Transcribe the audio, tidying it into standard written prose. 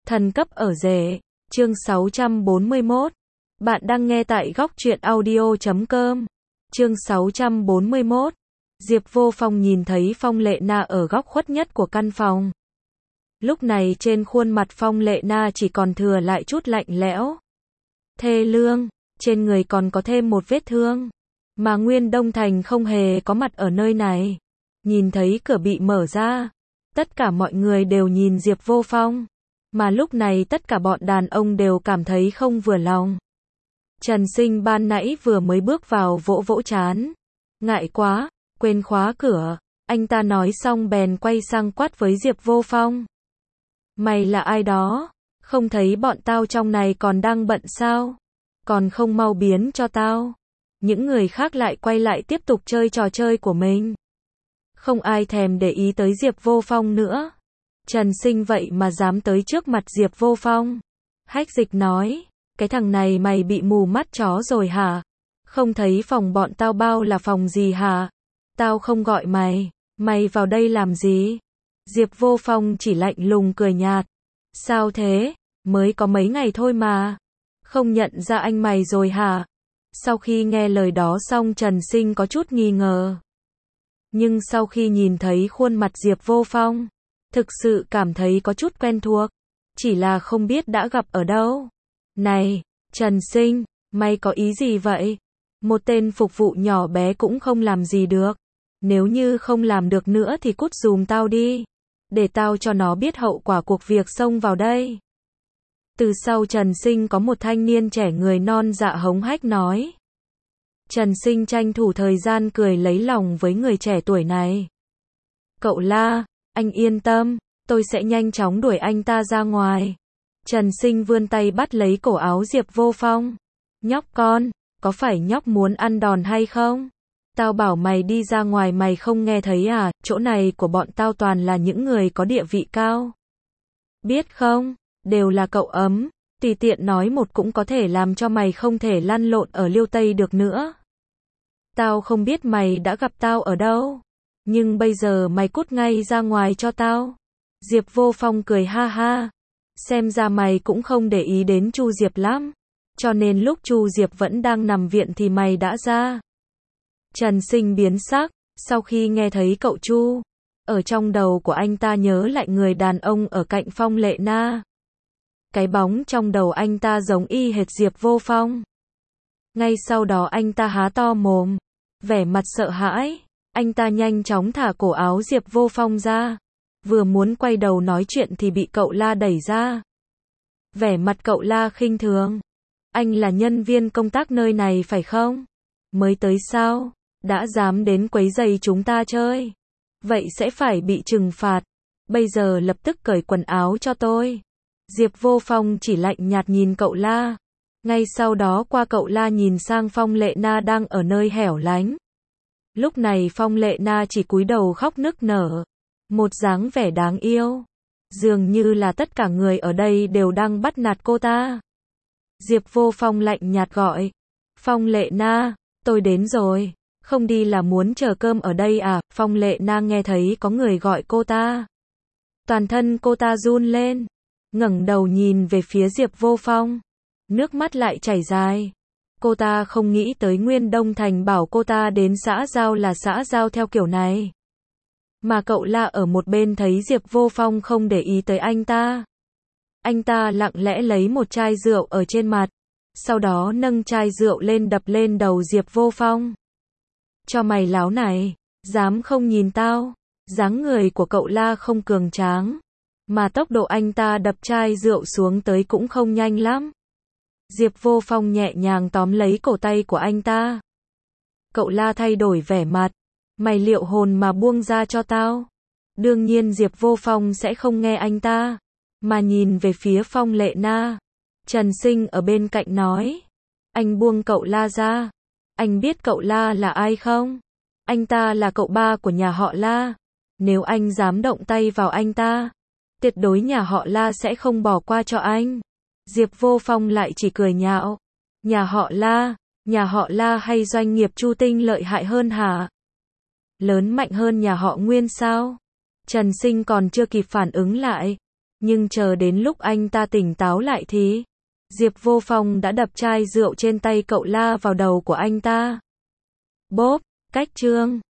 Thần cấp ở rể, chương 641. Bạn đang nghe tại góc truyện audio.com. Chương 641. Diệp Vô Phong nhìn thấy Phong Lệ Na ở góc khuất nhất của căn phòng. Lúc này trên khuôn mặt Phong Lệ Na chỉ còn thừa lại chút lạnh lẽo. Thê lương, trên người còn có thêm một vết thương. Mà Nguyên Đông Thành không hề có mặt ở nơi này. Nhìn thấy cửa bị mở ra, tất cả mọi người đều nhìn Diệp Vô Phong. Mà lúc này tất cả bọn đàn ông đều cảm thấy không vừa lòng. Trần Sinh ban nãy vừa mới bước vào vỗ vỗ trán. Ngại quá, quên khóa cửa. Anh ta nói xong bèn quay sang quát với Diệp Vô Phong. Mày là ai đó? Không thấy bọn tao trong này còn đang bận sao? Còn không mau biến cho tao. Những người khác lại quay lại tiếp tục chơi trò chơi của mình. Không ai thèm để ý tới Diệp Vô Phong nữa. Trần Sinh vậy mà dám tới trước mặt Diệp Vô Phong. Hách Dịch nói, cái thằng này mày bị mù mắt chó rồi hả? Không thấy phòng bọn tao bao là phòng gì hả? Tao không gọi mày, mày vào đây làm gì? Diệp Vô Phong chỉ lạnh lùng cười nhạt. Sao thế? Mới có mấy ngày thôi mà. Không nhận ra anh mày rồi hả? Sau khi nghe lời đó xong Trần Sinh có chút nghi ngờ. Nhưng sau khi nhìn thấy khuôn mặt Diệp Vô Phong, thực sự cảm thấy có chút quen thuộc. Chỉ là không biết đã gặp ở đâu. Này, Trần Sinh, mày có ý gì vậy? Một tên phục vụ nhỏ bé cũng không làm gì được. Nếu như không làm được nữa thì cút giùm tao đi. Để tao cho nó biết hậu quả cuộc việc xông vào đây. Từ sau Trần Sinh có một thanh niên trẻ người non dạ hống hách nói. Trần Sinh tranh thủ thời gian cười lấy lòng với người trẻ tuổi này. Cậu La, anh yên tâm, tôi sẽ nhanh chóng đuổi anh ta ra ngoài. Trần Sinh vươn tay bắt lấy cổ áo Diệp Vô Phong. Nhóc con, có phải nhóc muốn ăn đòn hay không? Tao bảo mày đi ra ngoài mày không nghe thấy à, chỗ này của bọn tao toàn là những người có địa vị cao. Biết không, đều là cậu ấm, tùy tiện nói một cũng có thể làm cho mày không thể lăn lộn ở Liêu Tây được nữa. Tao không biết mày đã gặp tao ở đâu, nhưng bây giờ mày cút ngay ra ngoài cho tao. Diệp Vô Phong cười ha ha. Xem ra mày cũng không để ý đến Chu Diệp lắm. Cho nên lúc Chu Diệp vẫn đang nằm viện thì mày đã ra. Trần Sinh biến sắc, sau khi nghe thấy cậu Chu. Ở trong đầu của anh ta nhớ lại người đàn ông ở cạnh Phong Lệ Na. Cái bóng trong đầu anh ta giống y hệt Diệp Vô Phong. Ngay sau đó anh ta há to mồm. Vẻ mặt sợ hãi. Anh ta nhanh chóng thả cổ áo Diệp Vô Phong ra. Vừa muốn quay đầu nói chuyện thì bị cậu La đẩy ra. Vẻ mặt cậu La khinh thường. Anh là nhân viên công tác nơi này phải không? Mới tới sao? Đã dám đến quấy rầy chúng ta chơi. Vậy sẽ phải bị trừng phạt. Bây giờ lập tức cởi quần áo cho tôi. Diệp Vô Phong chỉ lạnh nhạt nhìn cậu La. Ngay sau đó qua cậu La nhìn sang Phong Lệ Na đang ở nơi hẻo lánh. Lúc này Phong Lệ Na chỉ cúi đầu khóc nức nở. Một dáng vẻ đáng yêu. Dường như là tất cả người ở đây đều đang bắt nạt cô ta. Diệp Vô Phong lạnh nhạt gọi. Phong Lệ Na, tôi đến rồi. Không đi là muốn chờ cơm ở đây à? Phong Lệ Na nghe thấy có người gọi cô ta. Toàn thân cô ta run lên. Ngẩng đầu nhìn về phía Diệp Vô Phong. Nước mắt lại chảy dài. Cô ta không nghĩ tới Nguyên Đông Thành bảo cô ta đến xã giao là xã giao theo kiểu này. Mà cậu La ở một bên thấy Diệp Vô Phong không để ý tới anh ta. Anh ta lặng lẽ lấy một chai rượu ở trên mặt. Sau đó nâng chai rượu lên đập lên đầu Diệp Vô Phong. Cho mày láo này, dám không nhìn tao. Dáng người của cậu La không cường tráng. Mà tốc độ anh ta đập chai rượu xuống tới cũng không nhanh lắm. Diệp Vô Phong nhẹ nhàng tóm lấy cổ tay của anh ta. Cậu La thay đổi vẻ mặt. Mày liệu hồn mà buông ra cho tao. Đương nhiên Diệp Vô Phong sẽ không nghe anh ta. Mà nhìn về phía Phong Lệ Na. Trần Sinh ở bên cạnh nói. Anh buông cậu La ra. Anh biết cậu La là ai không? Anh ta là cậu ba của nhà họ La. Nếu anh dám động tay vào anh ta, tuyệt đối nhà họ La sẽ không bỏ qua cho anh. Diệp Vô Phong lại chỉ cười nhạo. Nhà họ La hay doanh nghiệp Chu Tinh lợi hại hơn hả? Lớn mạnh hơn nhà họ Nguyên sao? Trần Sinh còn chưa kịp phản ứng lại. Nhưng chờ đến lúc anh ta tỉnh táo lại thì Diệp Vô Phong đã đập chai rượu trên tay cậu la vào đầu của anh ta. Bốp, cách chương.